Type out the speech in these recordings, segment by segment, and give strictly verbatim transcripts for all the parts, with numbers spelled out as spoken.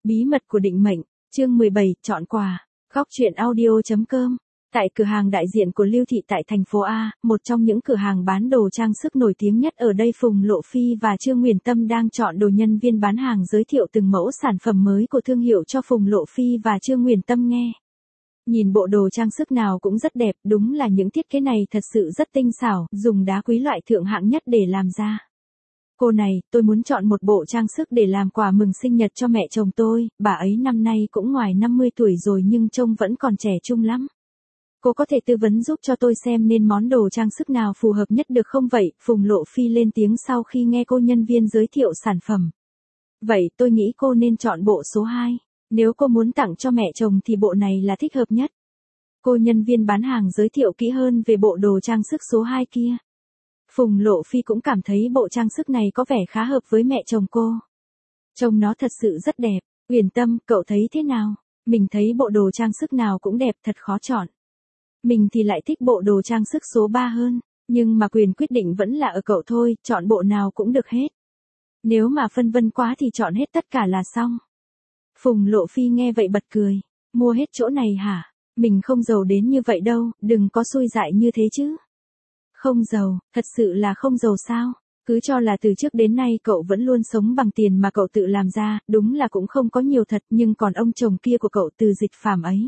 Bí mật của định mệnh, chương mười bảy, chọn quà. Góc truyện audio chấm com. Tại cửa hàng đại diện của Lưu Thị tại thành phố A, một trong những cửa hàng bán đồ trang sức nổi tiếng nhất ở đây, Phùng Lộ Phi và Trương Nguyền Tâm đang chọn đồ. Nhân viên bán hàng giới thiệu từng mẫu sản phẩm mới của thương hiệu cho Phùng Lộ Phi và Trương Nguyền Tâm nghe. Nhìn bộ đồ trang sức nào cũng rất đẹp, đúng là những thiết kế này thật sự rất tinh xảo, dùng đá quý loại thượng hạng nhất để làm ra. Cô này, tôi muốn chọn một bộ trang sức để làm quà mừng sinh nhật cho mẹ chồng tôi, bà ấy năm nay cũng ngoài năm mươi tuổi rồi nhưng trông vẫn còn trẻ trung lắm. Cô có thể tư vấn giúp cho tôi xem nên món đồ trang sức nào phù hợp nhất được không vậy? Phùng Lộ Phi lên tiếng sau khi nghe cô nhân viên giới thiệu sản phẩm. Vậy tôi nghĩ cô nên chọn bộ số hai. Nếu cô muốn tặng cho mẹ chồng thì bộ này là thích hợp nhất. Cô nhân viên bán hàng giới thiệu kỹ hơn về bộ đồ trang sức số hai kia. Phùng Lộ Phi cũng cảm thấy bộ trang sức này có vẻ khá hợp với mẹ chồng cô. Trông nó thật sự rất đẹp. Nguyền Tâm, cậu thấy thế nào? Mình thấy bộ đồ trang sức nào cũng đẹp, thật khó chọn. Mình thì lại thích bộ đồ trang sức số ba hơn, nhưng mà quyền quyết định vẫn là ở cậu thôi, chọn bộ nào cũng được hết. Nếu mà phân vân quá thì chọn hết tất cả là xong. Phùng Lộ Phi nghe vậy bật cười. Mua hết chỗ này hả? Mình không giàu đến như vậy đâu, đừng có xui dại như thế chứ. Không giàu, thật sự là không giàu sao? Cứ cho là từ trước đến nay cậu vẫn luôn sống bằng tiền mà cậu tự làm ra, đúng là cũng không có nhiều thật, nhưng còn ông chồng kia của cậu Từ Dịch Phàm ấy.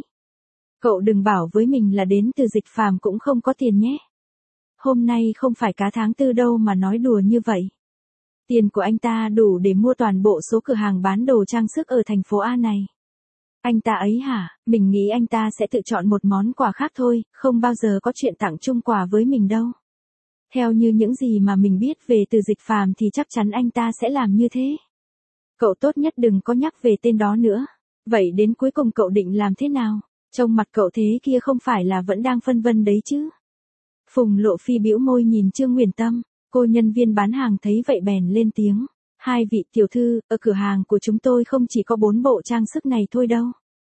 Cậu đừng bảo với mình là đến từ Dịch Phàm cũng không có tiền nhé. Hôm nay không phải cá tháng tư đâu mà nói đùa như vậy. Tiền của anh ta đủ để mua toàn bộ số cửa hàng bán đồ trang sức ở thành phố A này. Anh ta ấy hả? Mình nghĩ anh ta sẽ tự chọn một món quà khác thôi, không bao giờ có chuyện tặng chung quà với mình đâu. Theo như những gì mà mình biết về Từ Dịch Phàm thì chắc chắn anh ta sẽ làm như thế. Cậu tốt nhất đừng có nhắc về tên đó nữa. Vậy đến cuối cùng cậu định làm thế nào? Trông mặt cậu thế kia không phải là vẫn đang phân vân đấy chứ? Phùng Lộ Phi bĩu môi nhìn Trương Nguyền Tâm, cô nhân viên bán hàng thấy vậy bèn lên tiếng. Hai vị tiểu thư, ở cửa hàng của chúng tôi không chỉ có bốn bộ trang sức này thôi đâu.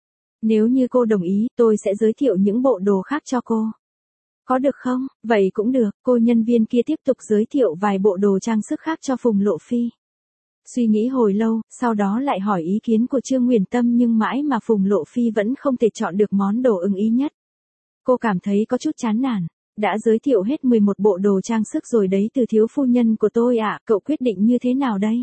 Nếu như cô đồng ý, tôi sẽ giới thiệu những bộ đồ khác cho cô. Có được không? Vậy cũng được, cô nhân viên kia tiếp tục giới thiệu vài bộ đồ trang sức khác cho Phùng Lộ Phi. Suy nghĩ hồi lâu, sau đó lại hỏi ý kiến của Trương Nguyền Tâm nhưng mãi mà Phùng Lộ Phi vẫn không thể chọn được món đồ ưng ý nhất. Cô cảm thấy có chút chán nản. Đã giới thiệu hết mười một bộ đồ trang sức rồi đấy Từ thiếu phu nhân của tôi ạ, cậu quyết định như thế nào đây?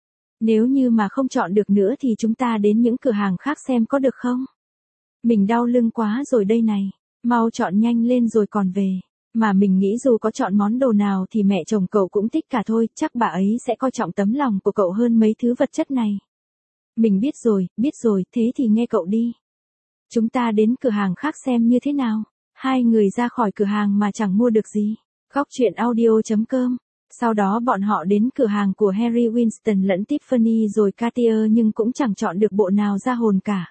Nếu như mà không chọn được nữa thì chúng ta đến những cửa hàng khác xem có được không? Mình đau lưng quá rồi đây này, mau chọn nhanh lên rồi còn về. Mà mình nghĩ dù có chọn món đồ nào thì mẹ chồng cậu cũng thích cả thôi, chắc bà ấy sẽ coi trọng tấm lòng của cậu hơn mấy thứ vật chất này. Mình biết rồi, biết rồi, thế thì nghe cậu đi. Chúng ta đến cửa hàng khác xem như thế nào. Hai người ra khỏi cửa hàng mà chẳng mua được gì. Góc truyện audio chấm com. Sau đó bọn họ đến cửa hàng của Harry Winston lẫn Tiffany rồi Cartier nhưng cũng chẳng chọn được bộ nào ra hồn cả.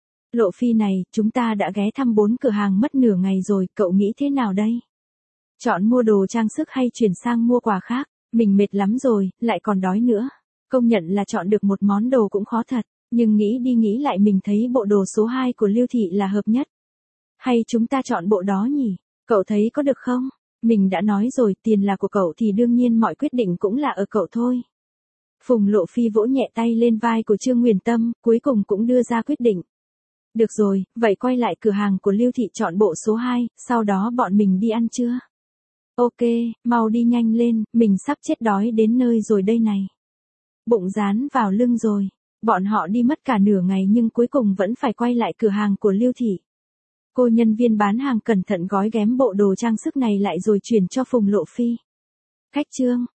Lộ Phi này, chúng ta đã ghé thăm bốn cửa hàng mất nửa ngày rồi, cậu nghĩ thế nào đây? Chọn mua đồ trang sức hay chuyển sang mua quà khác? Mình mệt lắm rồi, lại còn đói nữa. Công nhận là chọn được một món đồ cũng khó thật, nhưng nghĩ đi nghĩ lại mình thấy bộ đồ số hai của Lưu Thị là hợp nhất. Hay chúng ta chọn bộ đó nhỉ? Cậu thấy có được không? Mình đã nói rồi, tiền là của cậu thì đương nhiên mọi quyết định cũng là ở cậu thôi. Phùng Lộ Phi vỗ nhẹ tay lên vai của Trương Nguyền Tâm, cuối cùng cũng đưa ra quyết định. Được rồi, vậy quay lại cửa hàng của Lưu Thị chọn bộ số hai, sau đó bọn mình đi ăn trưa. Ok, mau đi nhanh lên, mình sắp chết đói đến nơi rồi đây này. Bụng dán vào lưng rồi. Bọn họ đi mất cả nửa ngày nhưng cuối cùng vẫn phải quay lại cửa hàng của Lưu Thị. Cô nhân viên bán hàng cẩn thận gói ghém bộ đồ trang sức này lại rồi chuyển cho Phùng Lộ Phi. Khách trương,